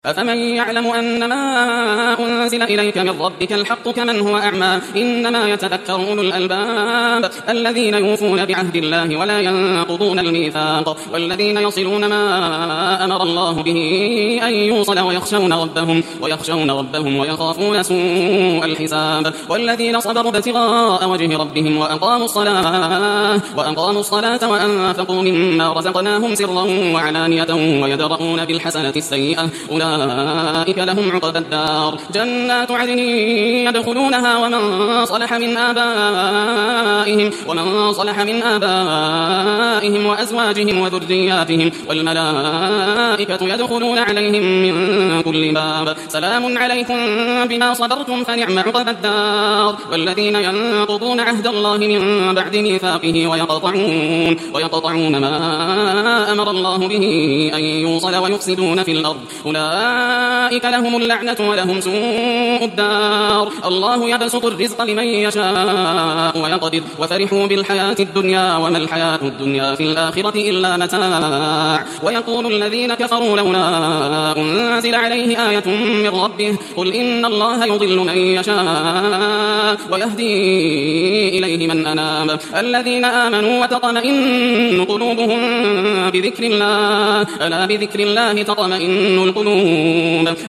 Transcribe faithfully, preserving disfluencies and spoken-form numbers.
أفمن يعلم أن ما أنزل إليك من ربك الحق كمن هو أعمى إنما يتذكر أولو الألباب الذين يوفون بعهد الله ولا ينقضون الميثاق والذين يصلون ما أمر الله به أن يوصل ويخشون ربهم ويخشون ربهم ويخافون سوء الحساب والذين صبروا ابتغاء وجه ربهم وأقاموا الصلاة وأقاموا الصلاة وأنفقوا مما رزقناهم سرا وعلانية ويدرؤون بالحسنة السيئة أولئك لهم عقبى الدار جنات عدن يدخلونها ومن صلح من آبائهم ومن صلح من آبائهم وأزواجهم وذرياتهم والملائكة يدخلون عليهم من كل باب سلام عليكم بما صبرتم فنعم عقبى الدار والذين ينقضون عهد الله من بعد ميثاقه ويقطعون ويقطعون ما أمر الله به أن يوصل ويفسدون في الأرض أولئك لهم اللعنة ولهم سوء الدار الله يبسط الرزق لمن يشاء ويقدر وفرحوا بالحياة الدنيا وما الحياة الدنيا في الآخرة إلا متاع ويقول الذين كفروا لولا أنزل عليه آية من ربه قل إن الله يضل من يشاء ويهدي إليه من أناب الذين آمنوا وتطمئن قلوبهم بذكر الله ألا بذكر الله تطمئن القلوب